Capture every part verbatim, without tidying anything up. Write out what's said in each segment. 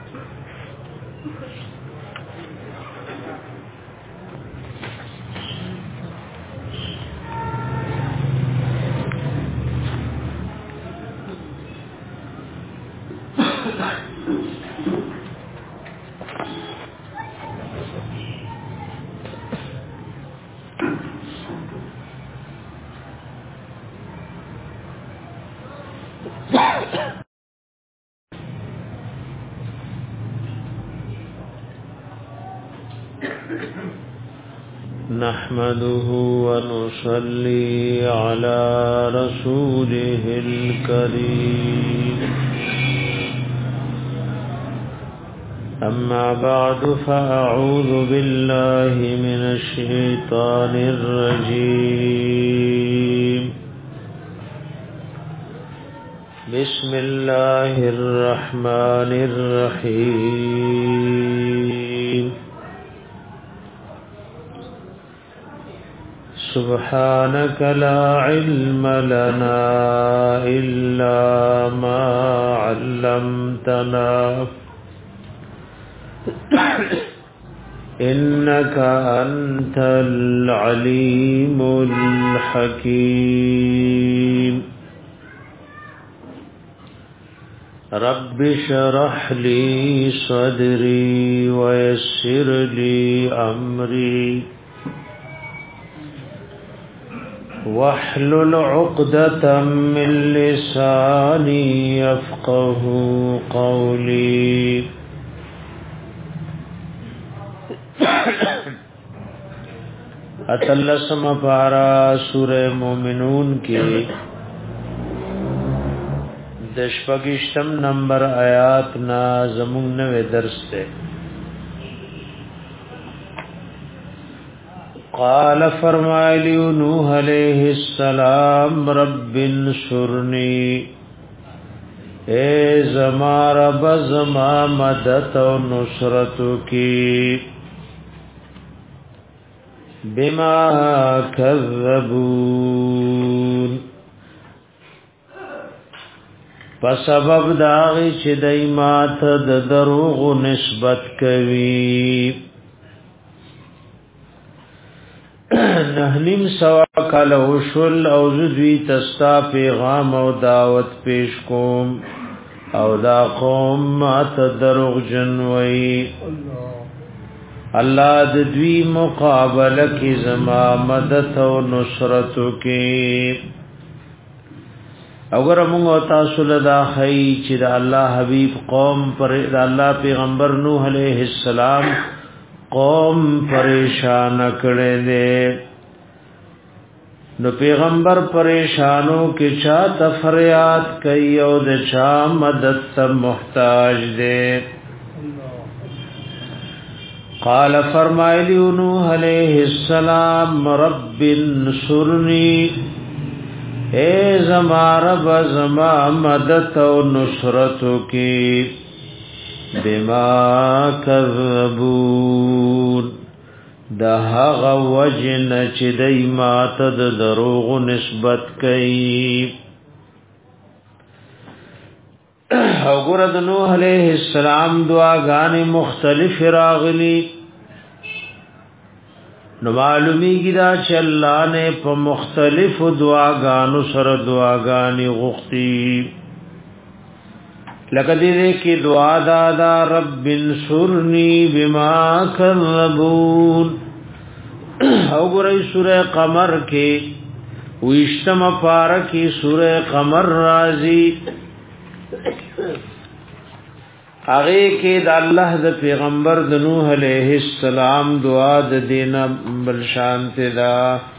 نحمده ونصلي على رسوله الكريم أما بعد فأعوذ بالله من الشيطان الرجيم بسم الله الرحمن الرحيم سبحانك لا علم لنا إلا ما علمتنا إنك أنت العليم الحكيم رب اشرح لي صدري ويسر لي أمري واحلل عقدة من لساني يفقه قولي اتلسم پارا سورہ مومنون کی دشپگشتم نمبر آیات نا زمون نوے درس تے قال فرمائلی نوح علیہ السلام رب انصرنی اے زما رب زما مدد و نصرت کی بما کذبون پسبب داغی چی دیمات د دروغ نسبت کوي نهنیم سوا کال وشل او زدوی تستا پیغام او دعوت پیش کوم او دا قوم مات دروغ جنوی اللہ د دوی مقابله کی زما مدد او نصرت کی اگر موږ تاسو له دا خی چې د الله حبیب قوم پر د الله پیغمبر نوح علیہ السلام قوم پریشان کړي دي نو پیغمبر پریشانو کې چا تفریاد کوي او د چا مدد ته محتاج دي قال فرمایلی نوح علیہ السلام رب انصرنی اے زما رب زما مدد و نصرت کی بما کذبون دا هغه وجن چې دای ماته د دروغ نسبت کوي او ګور د نوح علیہ السلام دعاګانې مختلف راغلي نو معلومیږي دا چې الله نه په مختلف دعاګانو سره دعاګانې غوښتي لکه دې کې دعا دادا رب انصرنی بما کذبون او ګورې سورہ قمر کې ویشتم پارا کې سورہ قمر راځي هغه کې د الله د پیغمبر د نوح علیہ السلام دعا د دینه بل شانت دا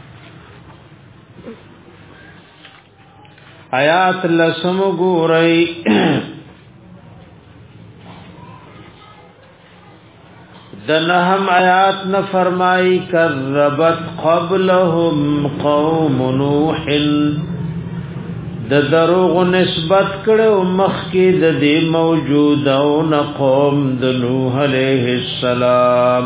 آیات لسم ګورئ دنهم آیات نه فرمای کذبت قبلهم قوم نوح د دروغ نسبت کړو مخکې د دې موجودون قوم د نوح علیہ السلام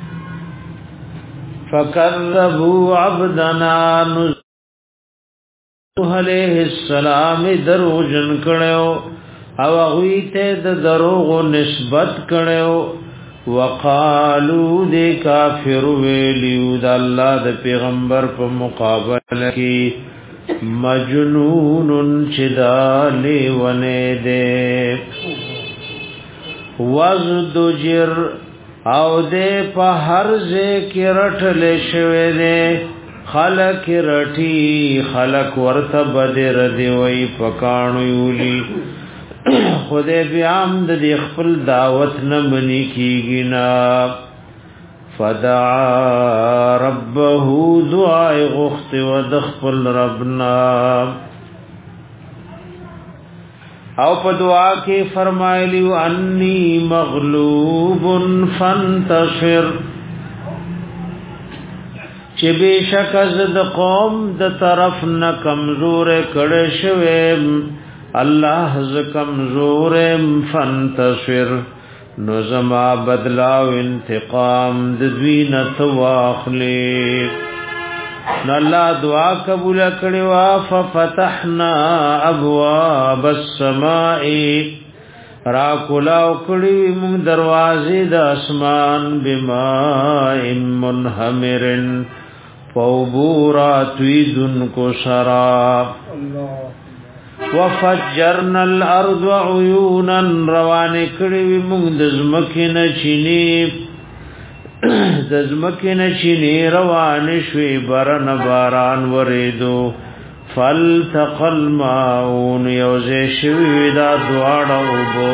فکذبوا عبدنا نوح علیہ السلام دروغ جن کړو او غویته د دروغ نسبت کړو وقالو د کافر ویلیو د الله د پیغمبر په مقابله کې مجنون چدالی ونه دے وزدجر او دے پا هر زے کی رٹ لے شوے دے خلق رٹی خلق ورطب دے ردی وی پکانو یولی خودے بیام دی خپل دعوت نمنی کی گنا فدعا ربه دعاء غخت ودخل ربنا او په دعا کې فرمایلی انی مغلوب فانتصر چې بشک زد قوم د طرف نه کمزور کړه شوم الله ز کمزور فانتصر نو زما بدلا و انتقام د دوی نه تواخلی نو الله دعا قبول کړي وا ففتحنا ابواب السماء را کولاو کړي موږ دروازې د اسمان بماء منهمر فوبورات ویدن کو شراب الله وفجرنا الارض عيونا روان کړي موږ د زمکینه چینی د زمکینه چینی روان شوي برن باران وریدو فالتقل ماون یوزه شوي دا دواړه وبو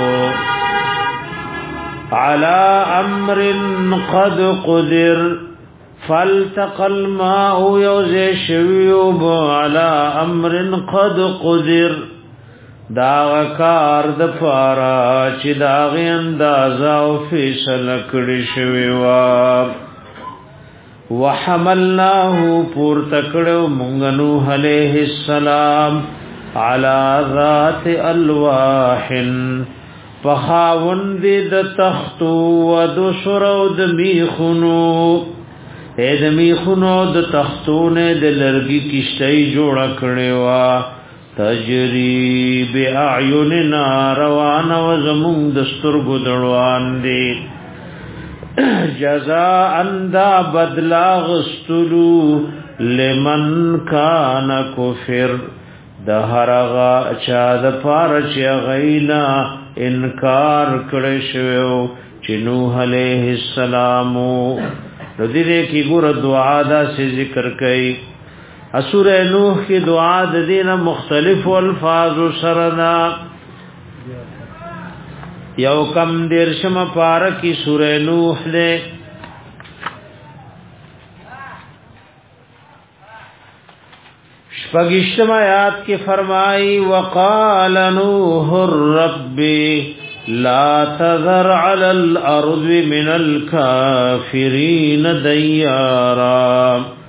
على امر قد قدر فالتقى الماء يوزي شويوب على امر قد قدر دا کار د فارا چې دا غي اندازا او فیصله کړی شوی وا وحملناه پور تکړو مونږ نوح عليه السلام على ذات الواح فخاوند د تخت و د سرو د میخونو اے د میخونو د تختونه د لرګي کشتۍ جوړ کړي وا تجری باعیننا روان و زمون دسترګو دړوان دي جزاء اندا بدلا غستلو لمن کان کفر د هرغه چا د فارچ غینا انکار کړي شو چې نوح علیہ السلام نو دې کې ګور دعا دا سے ذکر کړي سورہ نوح کی دعا د دینه مختلف الفاظ سرنا یو کم دیرشم پار کی سورہ نوح دے شپږشتم آیات کې فرمائی وقال نوح الرب لا تذر على الارض من الكافرين ديارا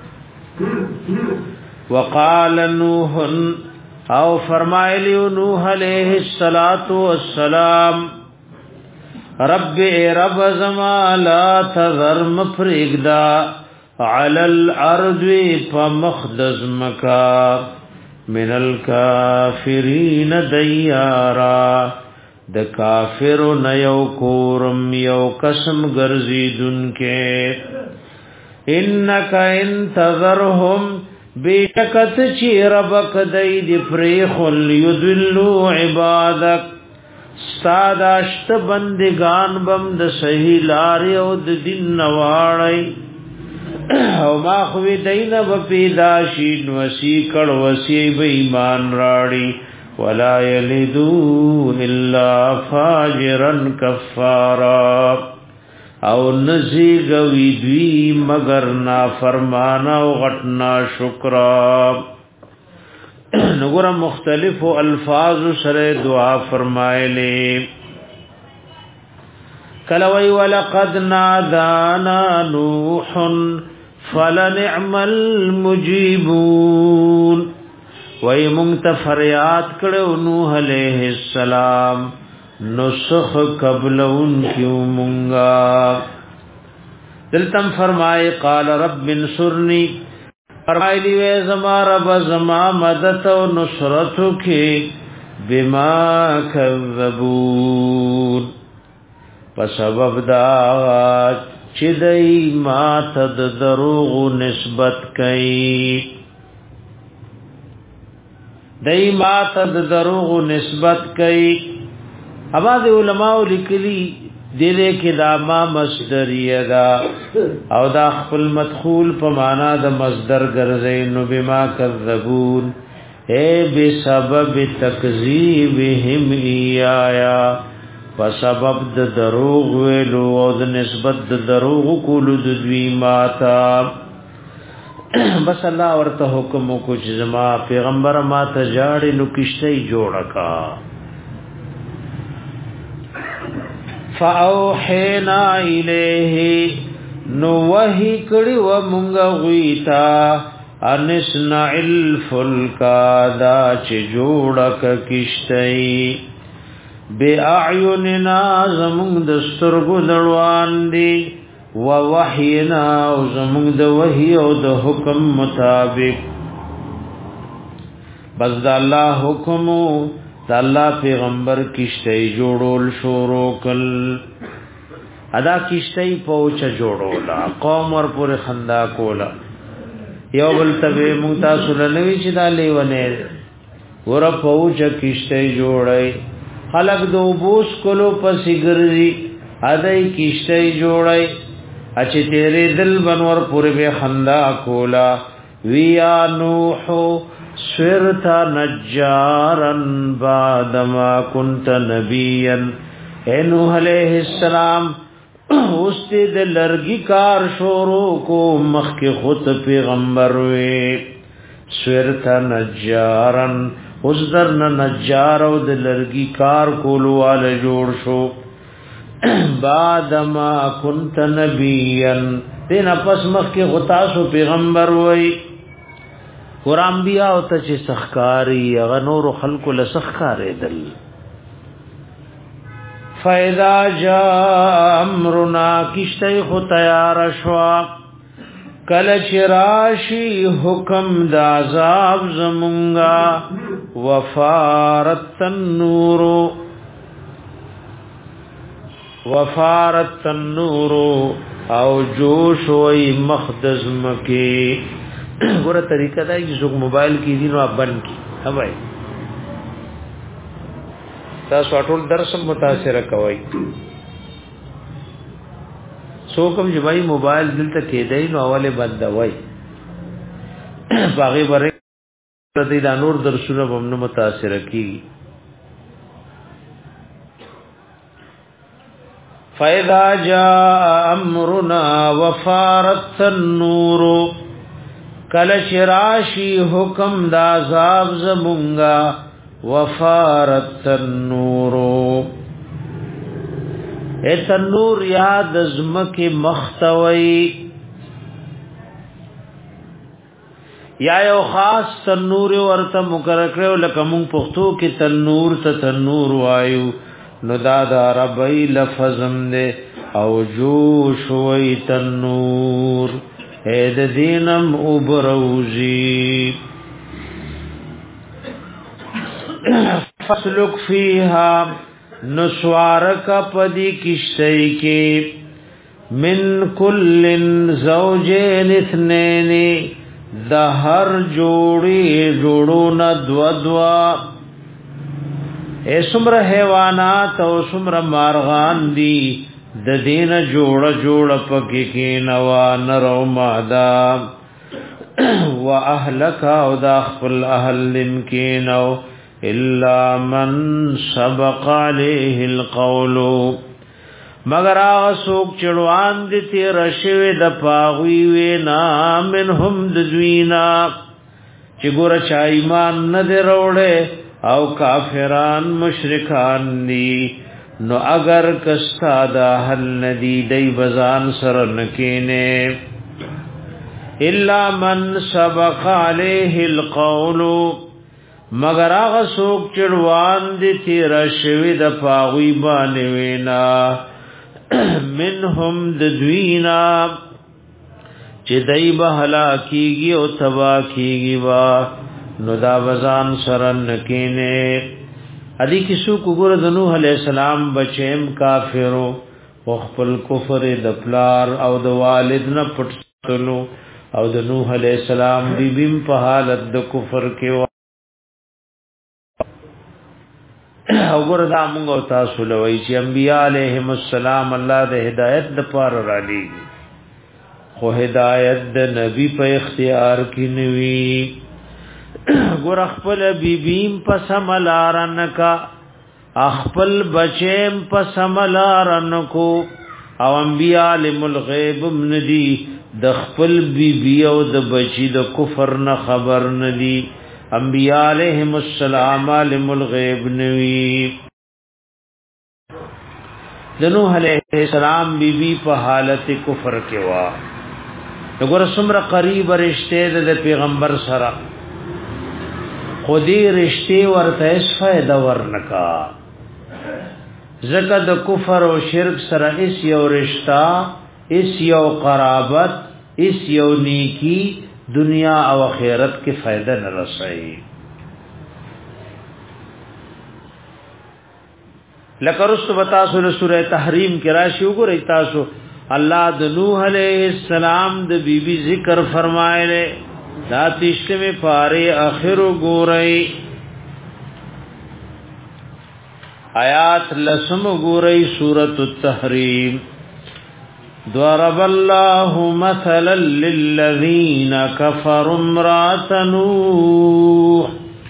وقال نوح او فرمایلی نوح علیہ الصلات والسلام رب رب زما لا تذر مفرغدا على الارض فمخدز مکا من الكافرین دیارا د کافر نیو کورم یو قسم گرزیدن کے انک انتظرهم بیشکت چی ربک دید پریخل یدلو عبادک ستاداشت بندگان بم د صحیح لاری او د دین نواړی او ما خوی دین بپیداشین وسی کڑ وسی به ایمان راړي ولا یلدو الا فاجرا کفارا او نزی گوی دوی مگر نا فرمانا و غٹنا شکرا نگورا مختلف الفاظ سر دعا فرمائے لے کلوی ولقد نادانا نوح فلنعم المجیبون وی منگت فریاد کرو نوح علیہ السلام نسخ قبل ان کیوں منگا دلتم فرمائے قال رب انصرنی فرمائی لیوے زما رب زما مدد و نصرتو کی بما کذبون په سبب دا چې دای ما تد دروغ نسبت کوي دای ما تد دروغ نسبت کوي اواز علماء لیکلي دله کې دا ما مصدریه دا او دا خپل مدخول په معنا د مصدر ګرځي نو بما کذبون اے بسبب تکذیبهم ایایا په سبب د دروغ ویلو او د نسبت د دروغ کولو د دوی ماتا بس الله ورته حکم کو چې زما پیغمبر ما ته جاړې نو کشته جوړه کا فاوحینا الیه نو وحی کړي و مونږ غویتا انسنا الفلکا دا چې جوړک کشتای بی اعیننا زمونږ د سترګو دړوان دی و وحینا او زمونږ د وحی او د حکم مطابق بس د الله حکم د الله پیغمبر کشتای جوړول شروع کل ادا کشتای پوچ جوړولا قوم ور پر خندا کولا یو بل تبه مونږ تاسو لنوي چې دا لیونه ور پوچ کشتای جوړای خلق دو بوس کلو پسی ګرځي ادای کشتای جوړای اچ تیرې دل بنور پورې به خندا کولا ویا نوح سرتا نجارن بعدما كنت نبيا اے نوح علیہ السلام اوس دې لرګي کار شروع کو مخ کې خود پیغمبر وې سرتا نجارن اوس درن نجار او د لرګي کار کولو وال جوړ شو بعدما كنت نبيا دین پس مخ کې غتا سو پیغمبر وې قرآن بیا او ته چې سخکاری هغه نور خلق له سخکارې دل فاذا جاء امرنا کشته خو تیار شوا کل چراشی حکم د عذاب زمونگا وفارت النور وفارت النور او جوش وی مخدز مکی ګوره طریقه دا چې څوک موبایل کې دي نو بند کی هاوای تاسو ټول درس متاثر کوي څوک هم چې وای موبایل دلته کېدای نو اوله بند وای باغی بره دې دا نور درسونه هم نو متاثر کی فاذا جاء امرنا وفارت النور کل شراشی حکم دا عذاب زمونگا وفارت النورو اے تنور یاد ازمک مختوی یا یو خاص تنور ورته مقرر کړو لکه مونږ پښتو کې تنور ته تنور وایو نو دا د عربی لفظم دے او جوش وی تنور اید دینم ابروزی فسلک فیها نسوارک پدی کشتی کی من کل زوجین اثنین دا هر جوڑی جوڑون دو دوا اے سمر حیوانات او سمر مارغان دی د دین جوړ جوړ پکې کې نوا نرو مادا واهلك او د خپل اهل لم کې نو الا من سبق عليه القول مگر هغه څوک چړوان دي تیر شوی د پاغوي وینا منهم د دوینا چې ګور چا ایمان نه دروړې او کافران مشرکان دي نو اگر کستا دا حل ندی دی بزان سر نکینے الا من سبق علیہ القول مگر آغا سوک چڑوان دی تیر شوی دا پاغوی بانوینا منهم ددوینا چی دی بحلا کیگی او تبا کیگی با نو دا بزان سر نکینے ادي کیسو کوګور د نوح علی السلام بچیم کافرو خپل کفر د پلار او د والد نه پټلو او د نوح علی السلام بی بیم په حالت د کفر کې او ګور دا موږ تاسو لوي چې انبیاء علیهم السلام الله د هدایت د پاره را لېږي خو هدایت د نبی په اختیار کې نوي ګور خپل بیبیم په سملارن کا خپل بچیم په سملارن کو او انبیاء علم الغیب ندی د خپل بیبی او د بچی د کفر نه خبر ندی انبیاء علیہم السلام علم الغیب نوی د نوح علیہ السلام بیبی په حالت کفر کې وا وګوره څومره قریب رشته د پیغمبر سره خودی رشته ورته اس فائدہ ورنکا زکه د کفر او شرک سره اس یو رشتہ اس یو قرابت اس یو نیکی دنیا او آخرت کې فائدہ نه رسایي لکه رسو بتا سورہ تحریم کې راشي وګورئ تاسو الله د نوح علیہ السلام د بیبي ذکر فرمایله دا تشته می پاره اخر ګورئ آیات لسم ګورئ سورۃ التحریم ضرب الله مثلا للذين كفروا امرأة نوح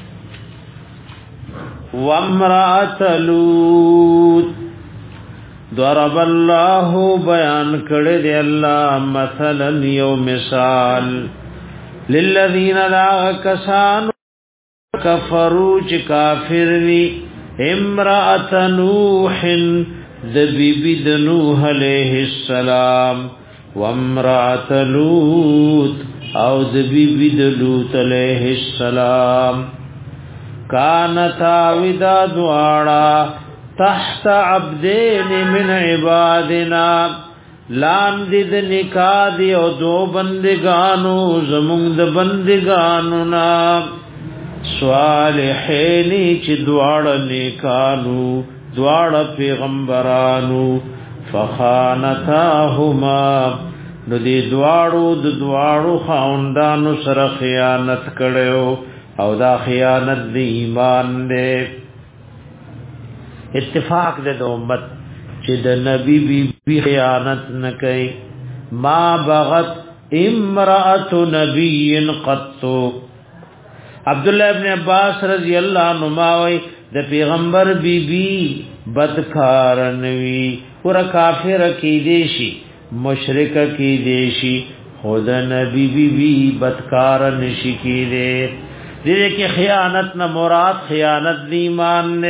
وامرأة لوط ضرب الله بیان کړی دی الله مثلا یو مثال للذین لا کسان کفروا چې کافر دي امرأة نوح د بیبی د نوح علیہ السلام و امرأة لوط او د بیبی د لوط علیہ السلام کانتا ودا دوارا تحت عبدین من عبادنا لاندد نکاح دی او دو بندگانو زمون د بندگانو نا صالحینی چی دوار نکانو دوار پیغمبرانو فخانتاهما نو دی دوارو د دوارو خاوندانو سره خیانت کړو او دا خیانت دی ایمان دے اتفاق دے د امت چې د نبی بی بی خیانت نکي ما بغت امرأة نبی قط عبد الله ابن عباس رضی الله عنه ماوي د پیغمبر بی بی بدکار نوی ور کافر کی دیشی مشرک کی دیشی خود نبی بی بی بدکار نشی کی دے دې کې خیانت نه مراد خیانت دی ایمان نه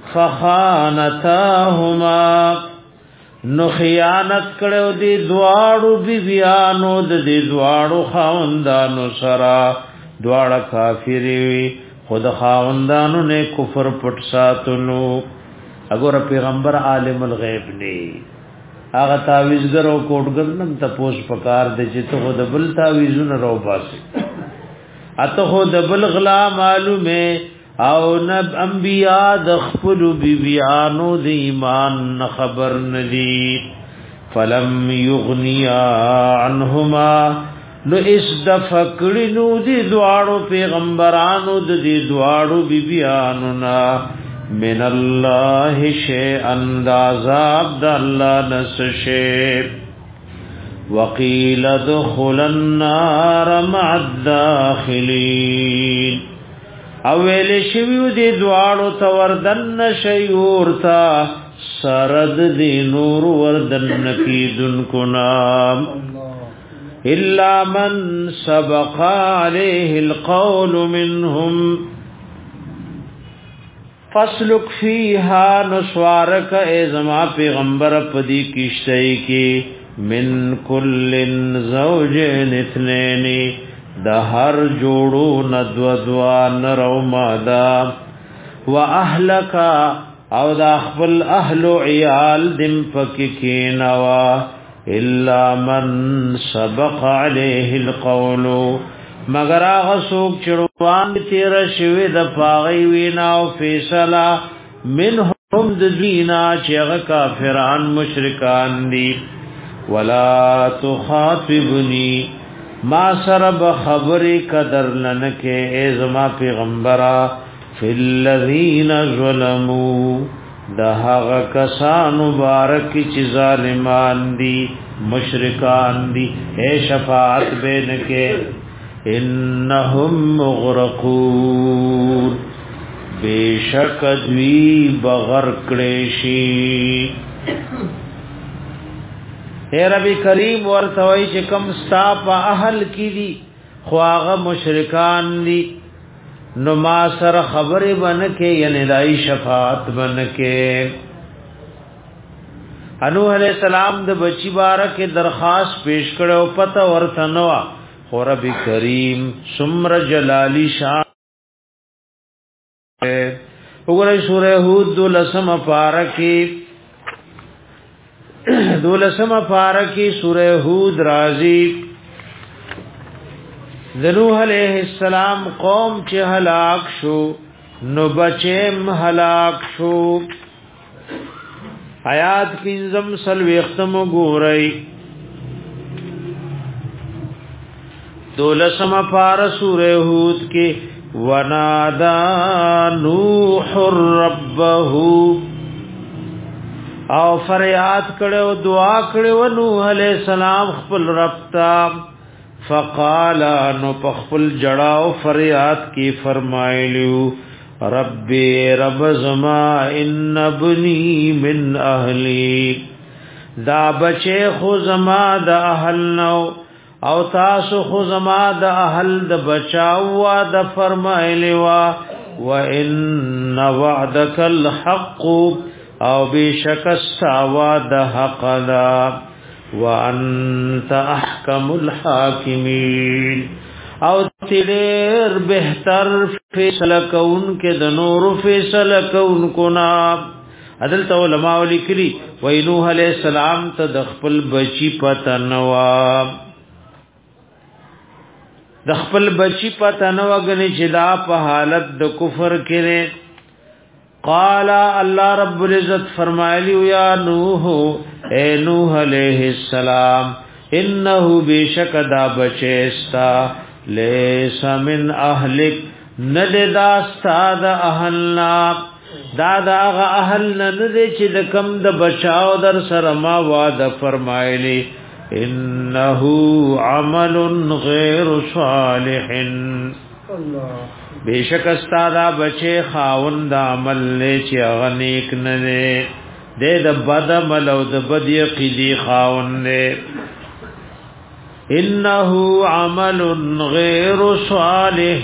فخانتاهما نو خیانت کړو دي دواړو بی بیانو د دې دواړو خاوندانو سره دواړه کافر وي خود خاوندانو نه کفر پټ ساتلو اگر پیغمبر عالم الغیب نه هغه تعویذګر او کوټګر نن تپوس پکار دي چې ته خود بل تعویذونه راو باسي اته خود بل غلا معلومه او نب انبیاء د خپل بیبیانو د ایمان خبر ندی فلم یغنیا عنهما نو اس د فکړینو دی دواړو پیغمبرانو د دې دواړو بیبیانو نا من الله شیء اندازاب د الله نسشه وقیل دخل النار مع الداخلین اویل شویو دی دواړو توردن شیورتا سرد دی نور وردن کی دن کو نام الا من سبق علیه القول منهم فسلک فیها نسوارک ازما پیغمبر پدی کشتئی کی من کل زوجین اثنین د هر جوړو ندو دوا نرو مادا واهلک او د خپل اهل عیال دم پک کینوا الا من سبق علیه القول مگر هغه څوک چې روان تیر شوی د پاغي وینا او فیصله منهم ذینا چې کافران مشرکان دي ولا تخاطبني ما سرب خبري قدر لنکه ازما پیغمبرا فی الذین ظلموا دهغه کسان مبارک چې ظالمان دي مشرکان دي اے شفاعت بینکه انهم مغرقون بیشک دوی بغرق کړي اے رب کریم ورتوي چې کم ستا په اهل کې دي خو هغه مشرکان دي نو ما سره خبره بنکه یعنی دای شفاعت بنکه انوح علیہ السلام د بچی بارکه درخواست پیش کړو پته ورته نو خو رب کریم سمر جلالی شان وګورئ سورہ ہود دولسم پارکه دولسم پارکی سورہ ہود رازی نوح علیہ السلام قوم چه ہلاک شو نو بچیم ہلاک شو آیات کنزم سلوی اختم گورئی دولسم پار سورہ ہود کے ونادا نوح ربہو او فریاد کړو دعا کړو نوح علیہ السلام خپل رب ته فقال نو خپل جړاو فریاد کی فرمایلیو رب رب زما ان ابنی من اهلی دا بچه خو زما د اهل نو او تاسو خو زما د اهل د بچاو د فرمایلیو وان وعدک الحق او بشک استوا د حق دا وانت احکم الحاکمین او تیر بهتر فیصله کون کې د نور فیصله کون کو نا عدل علماء لیکلي و نوح علیہ السلام ته د خپل بچی پته نوا د خپل بچی پته نوا غني چې دا په حالت د کفر کې قال الله رب العزت فرمایلی یا نوح اے نوح علیہ السلام انه بشک دا بچستا لیس من اهلک نددا استاد اهلنا دا دا اهل ند چې د کم د بچاو در سره ما وعده فرمایلی انه عمل غیر صالح الله بیشک استادا بچے خاوند عمل نے چې غنیک نه دے د بد عمل او د بد یقیدی خاوند نے انه عمل غیر صالح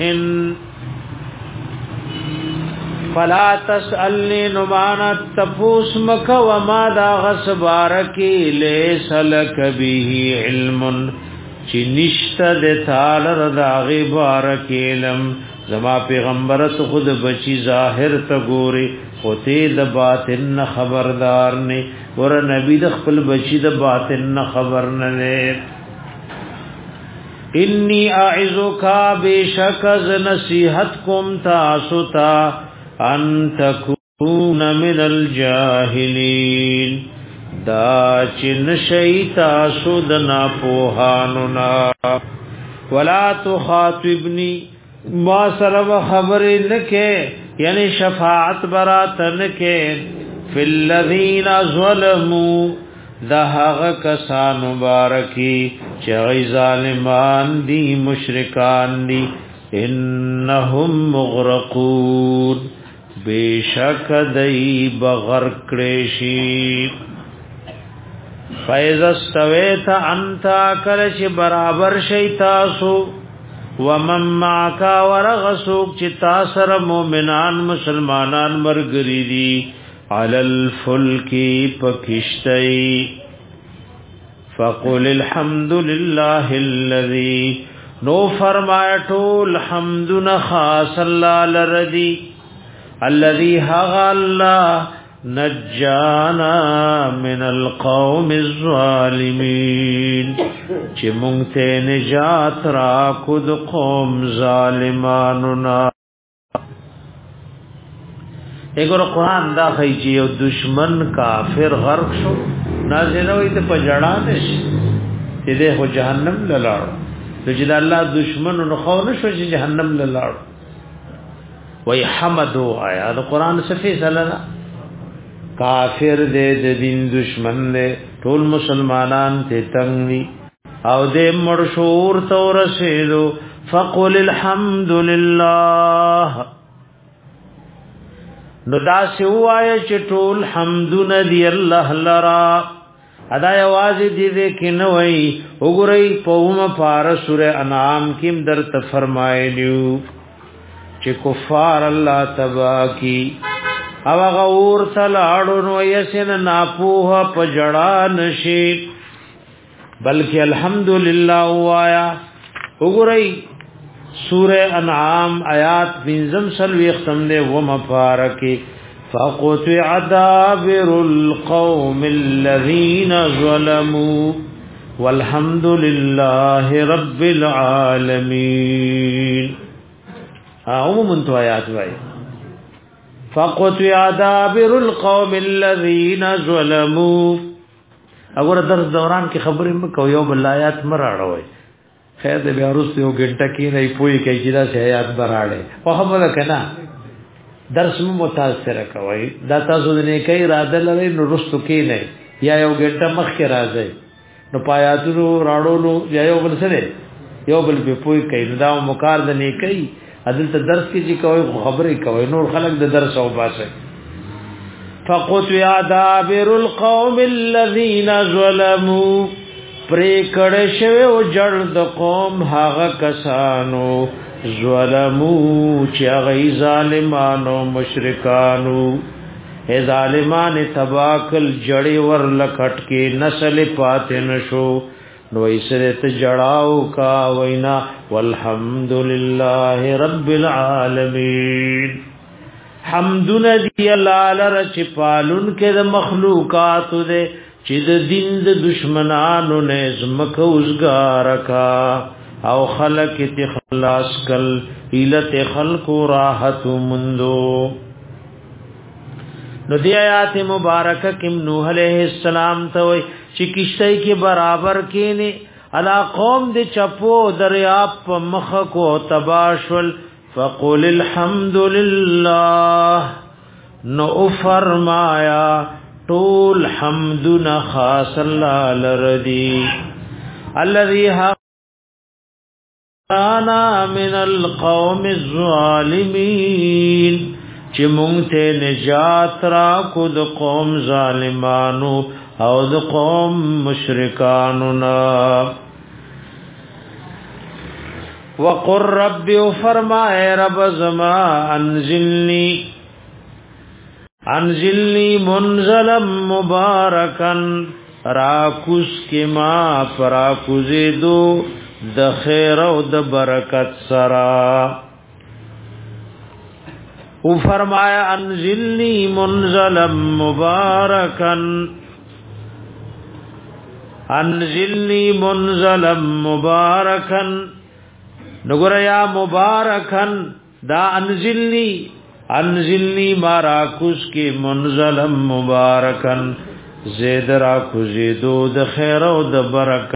فلا تسالنی نمانت تفوس مک وما دا غسبارکی لیس لک به علم چی نشتا دے تالر دا غبارک علم زما پیغمبرت خود بچی ظاهر تا گوری خوتی دا باطن خبردار نی ور نبی دا خپل بچی دا باطن خبر نلے انی اعزو کا بیشک از نصیحت کم تاسو تا ان تکون من الجاہلین دا چن شیطا سودنا پوہاننا ولا تخاطبنی ما سرب خبر نکے یعنی شفاعت برات نکے فی الذین ظلموا دہغ کسان مبارکی چغی ظالمان دی مشرکان دی انہم مغرقون بیشک دی بغرق کریشی فیض استویت انتا کلچ برابر شیطاسو ومن معکا ورغسوک چی تاثر مومنان مسلمانان مرگری دی علی الفلکی پکشتی فقل الحمد للہ الذی نو فرمایا طول حمدنا خاص اللہ لردی الذي حق الله نجانا من القوم الظالمين چې مونږ ته نجات را کو د قوم ظالمانو نا اګور قران دا خی چې یو دشمن کافر غرق شو نازنه وي ته پجړا نشي دې هو جهنم لاړ چې دا الله دشمن نو خو نشو چې جهنم لاړ وای حمدو آیا دا قران صفی سره کافر دې د دین دشمن دې ټول مسلمانان ته تنګي او دې مرشور تور رسیدو فقل الحمد لله نو دا سوای چې ټول حمدونه دی الله لرا ادا یواز دې دې کینه وای وګورئ پوم فار سوره انعام کې در ته فرمایلیو چې کفار الله تبا کی او غور تلاړو نو یسن ناپوه پجړا نشي بلکې الحمدلله وایا وګورئ سورہ انعام آیات بنزم سلوی ختم دے و مفارکی فقطع دابر القوم الذین ظلموا والحمد للہ رب العالمین عموماً تو آیات وائی فقطع دابر القوم الذین ظلموا اگر درس دوران کی خبریں مکو یو بالآیات مراڑوئی خیر دې بیا ورسته یو ګنټه کې نه پوي کوي چې دا سیات براړي په خبره کنا درس مو متاثر کوي دا تاسو نه کوي اراده لري نو ورسته کې نه یا یو ګنټه مخ کې راځي نو پایاتو راړو یا یو بل سره یو بل په پوي کوي نو دا مکار د نه کوي عدل ته درس کې چې کوي خبرې کوي نور خلک د درس او باسه فقطع دابر القوم الذين ظلموا پری کړه شوی او جړ د قوم هغه کسانو ظلمو چې غي ظالمانو مشرکانو اے ظالمان تباکل جړې ور لکټ کې نسل پاتې نشو نو ایسره ته جړاو کا وینا والحمدلله رب العالمین حمدنا دی الله لرچ پالون کې د مخلوقات دې چې د دین د دشمنانو نه زمکه وزګار کا او خلق ته خلاص کل ایلت خلق راحت مندو نو دی آیات مبارکه کم نوح علیہ السلام ته وای چې کشته کې برابر کینی الا قوم د چپو دریاب په مخ کو تباشل فقل الحمد لله نو فرمایا طول حمدنا خاص الله لردی الذي حقنا من القوم الظالمين چې مونږ ته نجات را کو د قوم ظالمانو او د قوم مشرکانو نا وقر رب فرمائے رب زما انزلنی انزلنی منزلا مبارکا راکوس کی ما پراکوزی دو د خیر او د برکت سرا او فرمایا انزلنی منزلا مبارکا انزلنی منزلا مبارکا نګور یا مبارکن دا انزلنی انزلنی ماراکوس کی منزلم مبارکن زید راکو زیدو د خیر او د برکت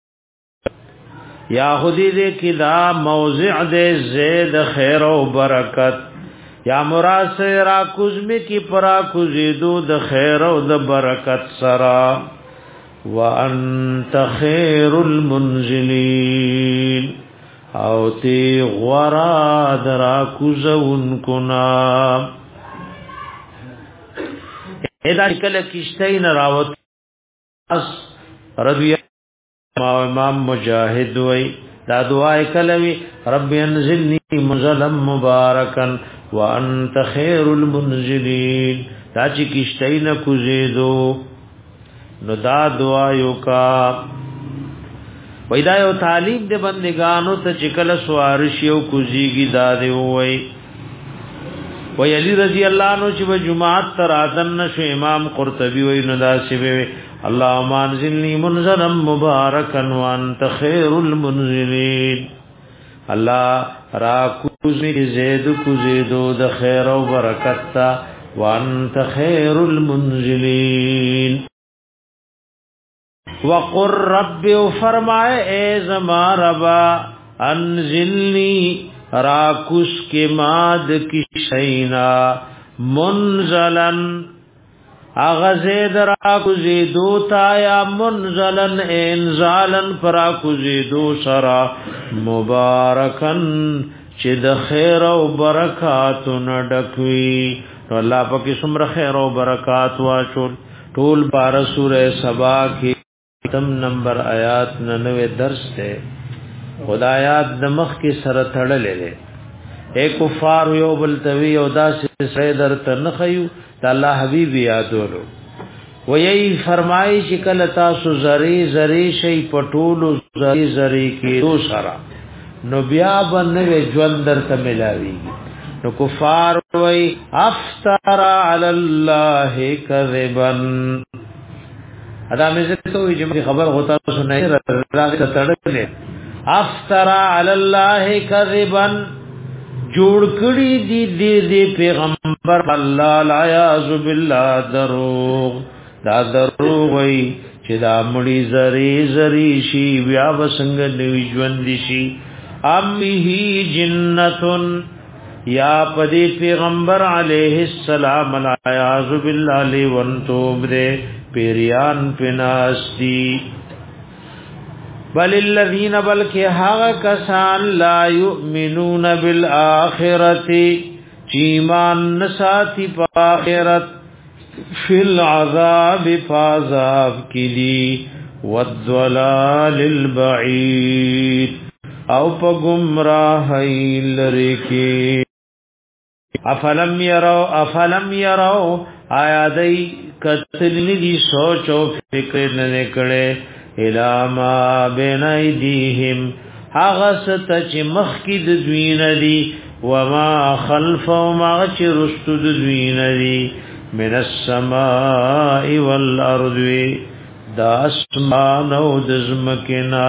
یا خودی دې کی دا موضع دې زید خیر او برکت یا مراد سے راکوز می کی پراکو زیدو د خیر او د برکت سرا وانت خیر المنزلین او تی غورا درا کوزون کنا ادا کله کشتین راوت اس رضی الله امام مجاهد وی دا دعا کلوی رب انزلنی منزلا مبارکا وانت خیر المنزلین دا چې کشتین کوزیدو نو دا دعا یو کا وېدا یو تعلیم دې بندگانو ته چکل سوارشی او کوزیږي دادې وای وای علی رضی الله عنه چې په جمعات تر اذن نشو امام قرطبی وای نو داسې وی اللهم انزلنی منزلا مبارکا وانت خیر المنزلین الله را کوزی زید کوزیدو د خیر او برکت تا وانت خير المنزلين. وقر رب فرمائے اے زما ربا انزلنی راکس کے ماد کی شینا منزلن اغزید راکو زیدو تایا منزلن انزالن پراکو زیدو سرا مبارکن چد خیر و برکات نڈکوی. تو اللہ پاکی سمر خیر و برکات واشول. طول بار سورہ سبا کی تم نمبر آیات ننوے درس تے خدا آیات دمخ کی سر تھڑلے لے اے کفار یو بلتوی او دا سیدر تنخیو تا اللہ حبیب یادولو و یہی فرمائی چکل تاسو زری زری شی پٹولو زری زری کی دو سرا نو بیا بنوے جوندر تملاوی نو کفار وی افترا علی اللہ کذبن. ادا میں سے تو یہ خبر ہوتا سنائی راغ تڑلے افترا علی اللہ کذبا جوړ کړي دي دې پیغمبر الله لا یعذ بالله دروغ دا دروغ وي چې دا مړي زری زری شي بیا وسنګ نیو ژوند شي امه جنتن یا پدی پیغمبر علیہ السلام لا یعذ بالله لونتوب دے پیریان پناستی. بل الذین بلکہ ہاغ کسان لا یؤمنون بالآخرت چیمان نساتی پا آخرت فی العذاب فعذاب کلی والضلال البعید او پا گمراہی لرکی. افلم یرو افلم یرو آیا دی کتلنی دی سوچ و فکر ننکڑے الاما بین ایدیہم حغست چی مخید دوین دی وما خلف وما چی رستد دوین دی من السماء والارض دا اسمان و دزمکنا.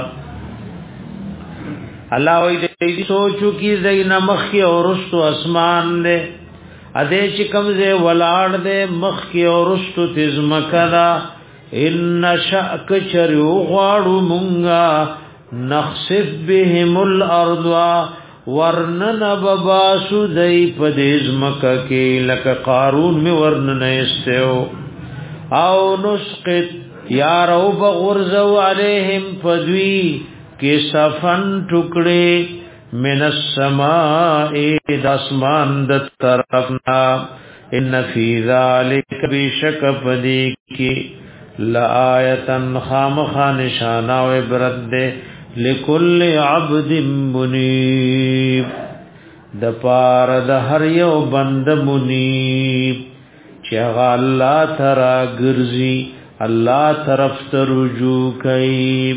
اللہ وی دی سوچو کی زین مخی و رست و اسمان دے ادے چکم زے ولاړ دے مخی و رست و تزمکنا. ان شأک چریو غاڑو منگا نخصف بهم الارض ورنن بباسو دی پدیز مکہ کی لکا قارون میں ورنن استیو او نسقط یارو بغرزو علیہم پدوی کی صفن ٹکڑے من السماء داسمان دت طرفنا. ان فی ذالک بشک پدی کی لآیتن خامخا نشانا و عبرت دے لکل عبد منیب د پار د هر یو بند منیب چې الله ترا ګرځي الله طرف ته رجوع کوي.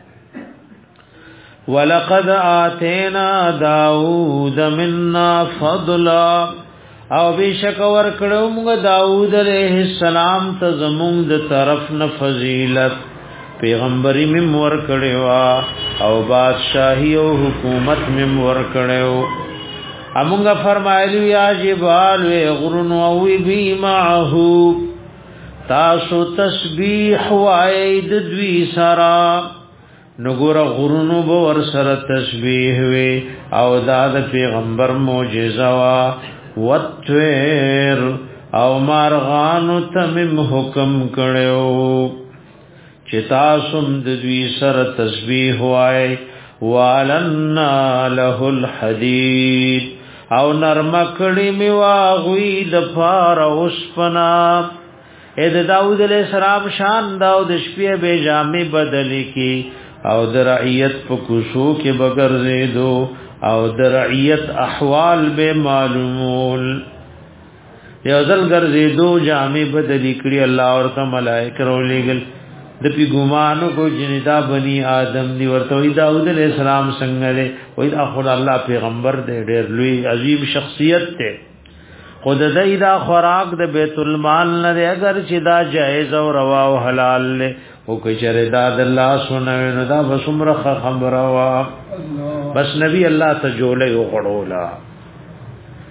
ولقد آتینا داود منا فضلا او بیشک ور کړو موږ داوود علیہ السلام ته زموږ د طرف نه فضیلت پیغمبري مم ور کړو او بادشاہي او حکومت مم ور کړو. امونږ فرمایلی یا جبال و غرن او بی معه تاسو تسبیح وعید دوی سرا نګور غرونو به ور سره تسبیح وی او دا د پیغمبر معجزه وا وتویر او مارغانو تمم حکم کړو چې تاسو د دوی سره تسبیح وای والنا له الحديد او نرم کړي می واغوی د فار اوسپنا. اې د داوود علیہ السلام شان داود شپې به جامې بدلې کی او د رعیت په کوشو کې بغرزیدو او د رعیت احوال به معلومول. یو ځل ګرځیدو جامې بدلې کړي الله ورته ملائکه رولېګل د پی ګمانو کو جندا بنی آدم دی ورته وی داوود علیہ السلام څنګه له وی اخر الله پیغمبر دې ډېر لوی عظیم شخصیت ته خود دای دا خوراک د بیت المال نه اگر چې دا جائز او روا او حلال له او که چره دا د الله سنوي نو دا بسمره خبره وا بس نبی الله ته جوړه یو غړولا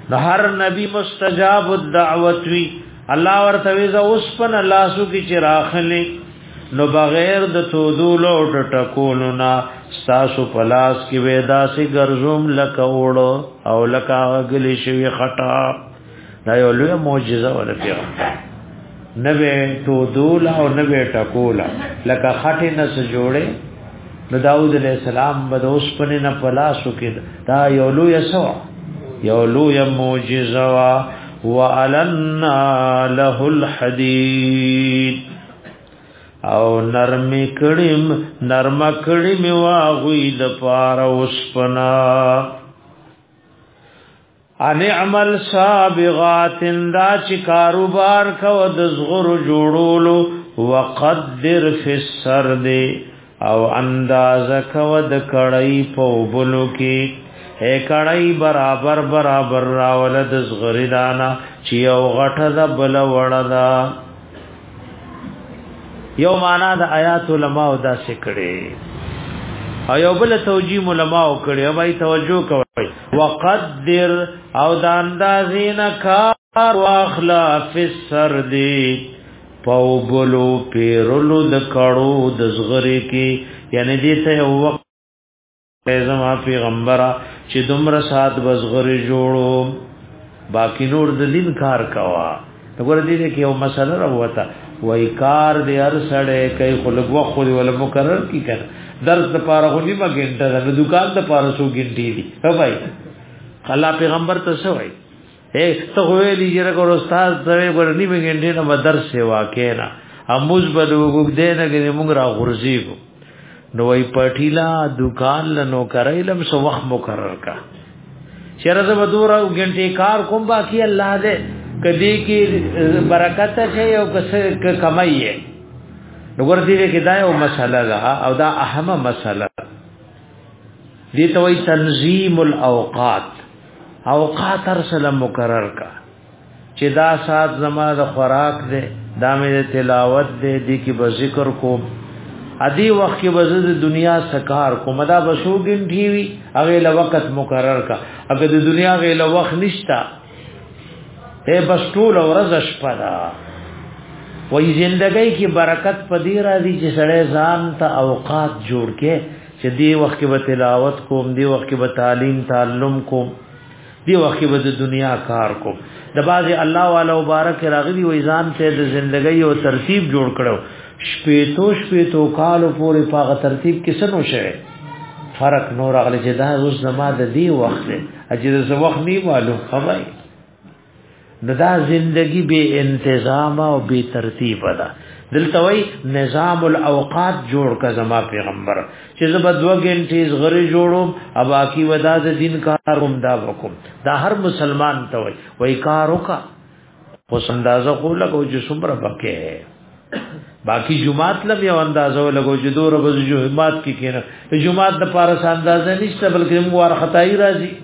هر نبی مستجاب الدعوت وی الله ورته وی ز اوس پن الله سو کی چراخلی نو بغیر د تودول او ټکولو نا تاسو پلاس کی ودا سی ګرزوم لکوړو او لکا غلی شوی خطا دا یو لوی معجزه ولته نبه تودول او نبه ټکولا لکا خټه نس جوړه نو داوود علیہ السلام بد اوس پنه نه پلاسو کې دا یو لوی سو یو لوی معجزه وا وعلنا له الحديد او نرمی کړم نرم کړم واغوی د پار اوسپنا ان عمل سابغات دا چې کاروبار کو د زغر جوړولو وقدر فی السرد او انداز کو د کړای په بلو کې اے کړای برابر برابر راول د زغری دانا چې یو غټه د بل وړدا یو معنا د آیات علماء دا سکړي او یو بل توجیه علماء کړي او بای توجه کوي وقدر او د اندازین کار واخلا فی السرد پوبلو پیرلو د کړو د زغری کې یعنی دې ته وخت پیغمبر پیغمبره چې دومره سات بزغری جوړو باقی نور د دین کار کوا وګوره دې کې یو مسله راوته وای کار دې هر سړی کوي خلق وخت ولا مقرر کی کړه درس د پاره خو نیمه ګنټه د دکان د پاره سو ګنټې دي ها بھائی الله پیغمبر ته څه وای اے ته ویلی چې راکو استاد ته ور نیمه ګنټه نه درس سیوا کینا اموز بده وګ دې نه کې موږ را غرزیو نو وای پټیلا دکان لنو کرایلم سو وخت مقرر کا شرزه بدورا ګنټه کار کوم باقی الله دې کدی کی برکت ہے او کس کمائی ہے نګور دې کې دا یو مسله ده او دا اهمه مسله دي ته وی تنظیم الاوقات اوقات ارسل مقرر کا چې دا سات زما د خوراک دے دا مې تلاوت دے دي کې به ذکر کو ادي وخت کې به د دنیا سکار کو مدا بسو ګنټي وی هغه له وخت مقرر کا اگر د دنیا غي له وخت نشتا اے بس ټول ورځ شپه دا وې ژوندۍ کې برکت پدې را دي چې سړی ځان ته اوقات جوړ کې چې دی وخت کې به تلاوت کوم دی وخت کې به تعلیم تعلم کوم دی وخت کې به د دنیا کار کوم د باز الله والا مبارک راغلی وې ځان ته د ژوندۍ او ترتیب جوړ کړو شپې تو شپې تو کال پورې پاغه ترتیب کې څه نو شوه فرق نور اغلی چې دا اوس زما د دی وخت اجازه زه وخت نه معلوم خبري دا زندگی بے انتظام او بے ترتیب ده دلته وی نظام الاوقات جوړ کا زما پیغمبر چې زبد وګنټیز غری جوړوم ابا کی ودا د دین کاروم دا وکم دا هر مسلمان ته وی وی کارو کا اوس اندازه خو لګو چې څومره پکې باقی جمعات لم یو اندازه لګو چې دوه ورځې جمعات کې کینه جمعات د پارس اندازه نشته بلکې موږ ور خدای راځي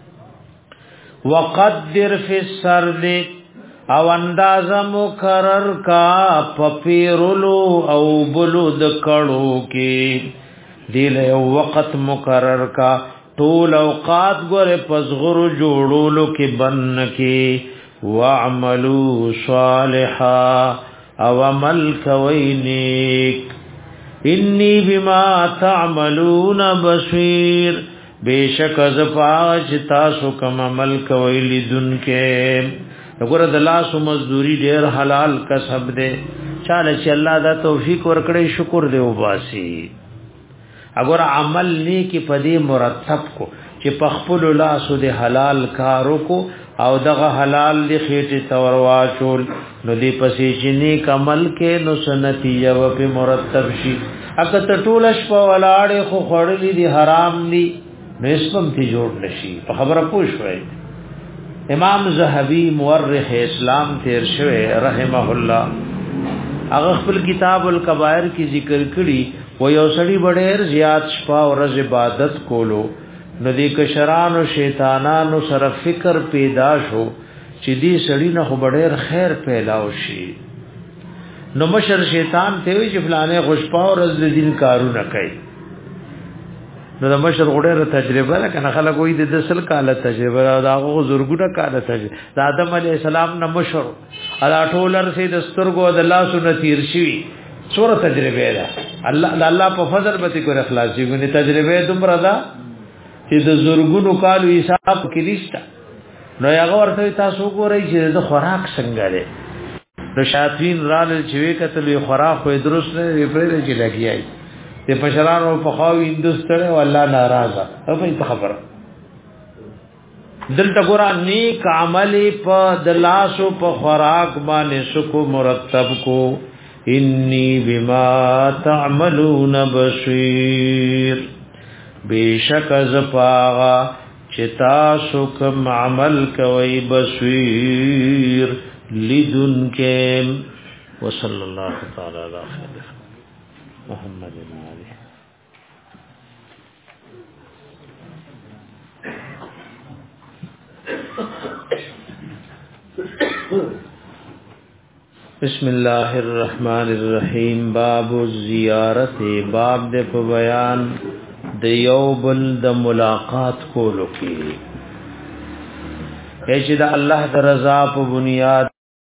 وقدر فی السرد او انداز مقرر کا پپیرلو او بلود کڑو کی دیل وقت مقرر کا طول اوقات گورے پسغر جوڑولو کی بن کی وعملو صالحا او عمل کوئی نیک انی بما تعملون بصیر بیشک از پاج تاسو کم عمل کوي لیدون کې وګوره د لاس مزدوری ډیر حلال کسب دی چاله چې الله دا توفیق ورکړي شکر دی وباسي وګوره عمل نیکی پدی مرتب کو چې پخپل لاس د حلال کارو کو او دغه حلال دی خېټه تور واچول نو دی پسې چې نیک عمل کې نو سنتي یو په مرتب شي اګه ته ټول شپه ولاړې خو خړلې دي حرام دي نسبم تی جوړ نشي په خبره پوښوي امام زهبي مورخ اسلام تیر شوه رحمه الله هغه خپل کتاب الکبائر کی ذکر کړي و یو سړي ډېر زیات شپه او ورځ عبادت کولو نو دې کشران او شیطانانو سره فکر پیدا شو چې دې سړي نه خو ډېر خیر پیدا وشي نو مشر شیطان ته وی چې فلانه خوشپا او ورځ د دین کارونه کوي نو د مشر غوډه تجربه ده کنه خلک وې د دسل کاله تجربه دا غو زورګونه کاله تجربه د آدم علی السلام نه مشر ادا ټولر سي د سترګو د الله سن تیر شي سوره تجربه ده الله الله په فضل به کو اخلاصي غني تجربه دومره ده چې د زورګونو کالو حساب کې نشته نو هغه ورته تاسو ګورئ چې د خوراک څنګه ده نو شاتین رال چې وی کتل خوراک خو درست نه ریپره چې لګیای ته پشرانو په خاوي هندستانه والله ناراضه او په خبره دلته قرآن نیک عمل په دلاسو په خوراک باندې سکو مرتب کو انی بما تعملون بصیر بیشک از پاغا چتا سکم عمل کوي بصیر لدن کم وصلی الله تعالی علی خیر محمد علی بسم الله الرحمن الرحیم باب الزیارت باب د په بیان د یو بل د ملاقات کولو کې چې د الله د رضا په بنیاد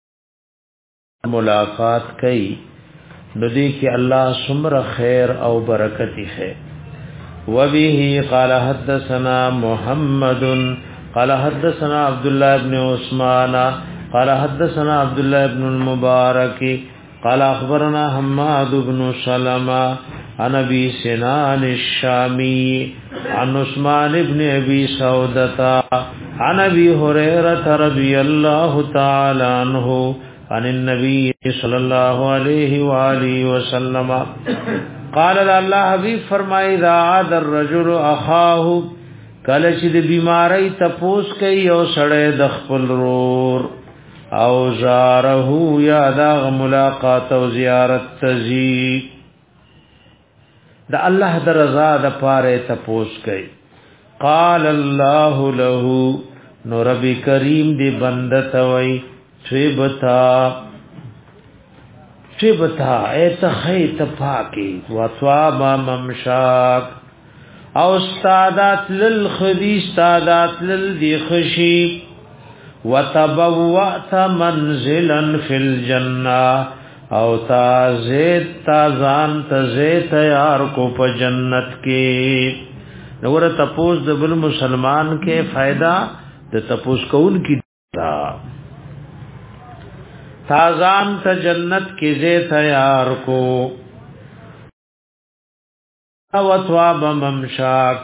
ملاقات کوي نو دی کی الله سمر خیر او برکتی ہے وبه قال حدثنا محمد قال حدثنا عبد الله بن عثمان قال حدثنا عبد الله بن المبارك قال اخبرنا حماد بن سلمة عن ابي سنان الشامي عن عثمان بن ابي سودة عن ابي هريرة رضي الله تعالى عنه عن النبي صلی الله علیه و آله وسلم قال الله حبیب فرمای اذا عاد الرجل اخاه کله چې د بیماری تپوس کوي او سړی د خپل رور او زاره یا د ملاقات او زیارت تزي د الله د رضا د پاره تپوس کوي قال الله له نو رب کریم دی بندت وای تیبتا تیبتا ایت خیت پاکی وطواب ممشاک او استادات للخدی استادات للدی خشی وتبوأت منزلا فی الجنہ او تازید تازان تزید تیار کو پا جنت کی نور تپوس دبل مسلمان کے فائدہ د تپوس کون کی دا تازان تا جنت کی زی تیار کو وطواب ممشاک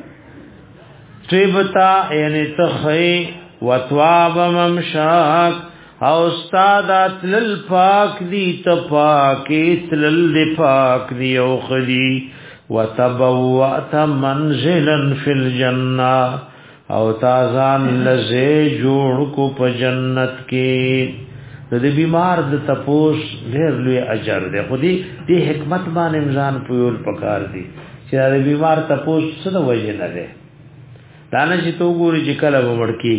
طیبتا یعنی تخی وطواب ممشاک او استادات للپاک دی تپاکی تلل دی پاک دی او خدی وتبوأت منزلا فی الجنہ او تازان لزی جوڑ کو پا جنت کی د بیمار د تپوس ډېر لوی اجر دی خو دې د حکمت باندې امزان پویول پکار دی چې د بیمار تپوس څه د وجه نه دی دا نه چې تو ګوري چې کله وړکی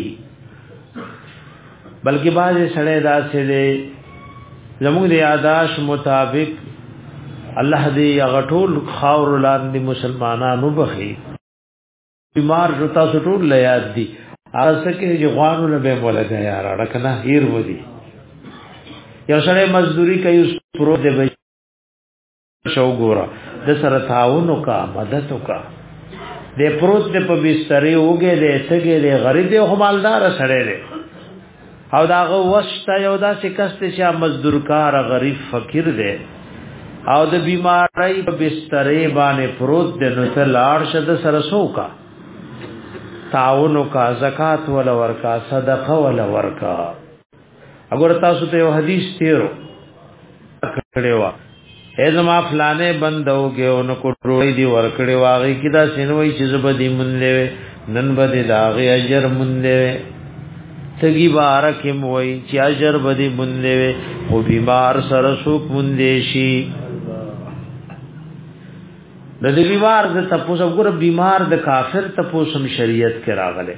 بلکې بعضې سړی داسې دی زموږ د یاداش مطابق الله دې هغه ټول خاور لاندې مسلمانانو بخي بیمار جو تاسو ټول له یاد دي هغه څه کې چې غوانو نه به مولا دی یار اړه کنه هیر ودی یو سره مزدوری کوي پرو دی شو ګورا د سره تعاون کا مدد کا د پروت د په بسترې وګه د تګې د غریب او مالدار سره دی او داغه وسته یو داسې کس چې مزدور کار غریب فقیر دی او د بیماری په بسترې باندې پروت دی نو ته لاړ شد سره سوکا تعاون کا زکات ولا ورکا صدقه ولا ورکا اگر تاسو ته یو حدیث تیرو کړهوا ازما فلانه بندوګه او نو کوړوي دی ورکړې واغې کدا سينوي چې زبدي مونږ نن بده داغه اجر مونږ تګي بارکه موي چې اجر بده مونږ او بیمار سره سوق مونږ شي د دې بیمار د تاسو وګوره بیمار د کافر تاسو شریعت کې راغله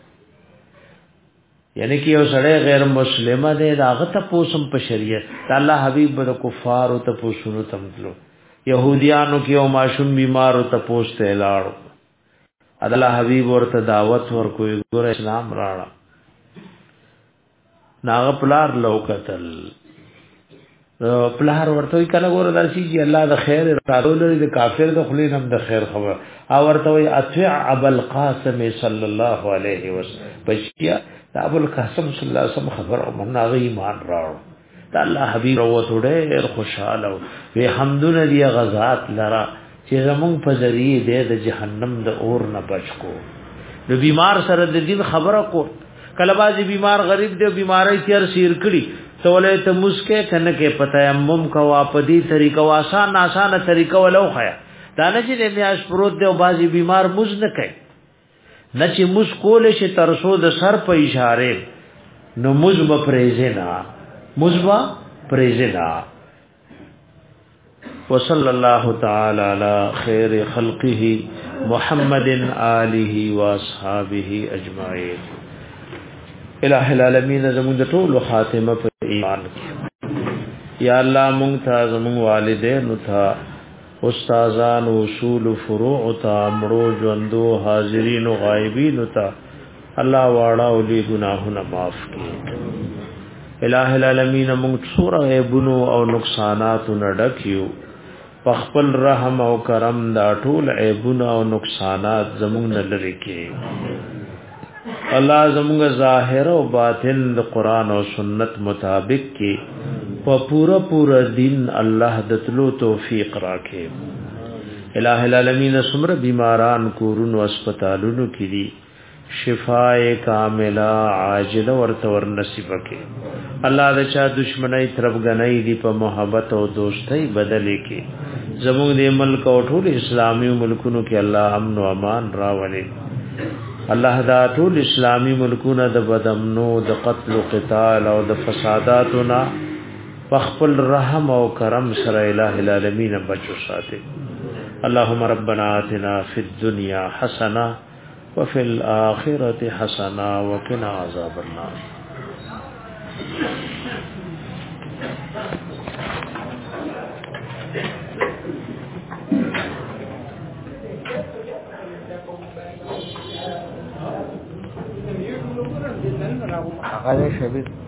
یعنی کہ یو سړی غیر مسلمه دی داغه ته پوسم په شریعت الله حبیب د کفار او ته پوسونو تمتلو يهوديانو کې او ماشوم بیمار او ته پوسته لاړو الله حبیب ورته دعوت ورکوي ګور اسلام راړه ناغه پلار لوکتل پلار ورته کله ګور درشي چې الله د خیر راول د کافر د خلینم د خیر خبر او ورته وي اطيع ابو القاسم صلی الله علیه وسلم بشیا ابو القاسم صلی الله علیه وسلم خبر او من هغه ایمان راړ د الله حبیب ورته ډېر خوشاله وي حمدونه دی غزات لرا چې زمون په ذریعہ د جهنم د اور نه بچ کو نو بیمار سره د دین خبره کو کله بازي بیمار غریب دی بیماری تیر سیر کړي سوالې ته مسکه کنه کې پتا یمم کوا پدی طریقه آسان آسان طریقه ولو خیا دا نه چې میاش پروت دی او بازي بیمار مز نه کوي نه چې مز کول شي ترسو د سر په اشاره نو مز به پریزنا مز با پریزنا وصلی الله تعالی علی خیر خلقه محمد آله و اصحابہ اجمعین الہ العالمین زمون د ټول خاتمه په ایمان کې یا الله مونږ ته زمون والدین ته استادان اصول فروع ته امرو ژوندو حاضرین او غایبین ته الله واړه او دې ګناهونه معاف کړي الہ العالمین مونږ څوره عیبونو او نقصانات نه ډکیو خپل رحم او کرم دا ټول عیبونه او نقصانات زمونږ نه لري کړي الله زموږ ظاهر او باطن د قران او سنت مطابق کې په پورا پورا دین الله د تلو توفیق راکړي الہ العالمین سمر بیماران کورونو هسپتالونو کې دي شفای کامله عاجله ورته ور نصیب کړي الله د چا دشمنی تربګنۍ دی په محبت او دوستۍ بدلې کې زموږ د ملک او ټول اسلامي ملکونو کې الله امن او امان راولي الله دا ټول اسلامی ملکونه د بدامنو د قتل او قتال او د فساداتنا فخپل رحم او کرم سره الہ العالمین بچو ساتي اللهم ربنا آتنا فی الدنيا حسنه وفي الاخره حسنه وقنا عذاب النار هغه شبیر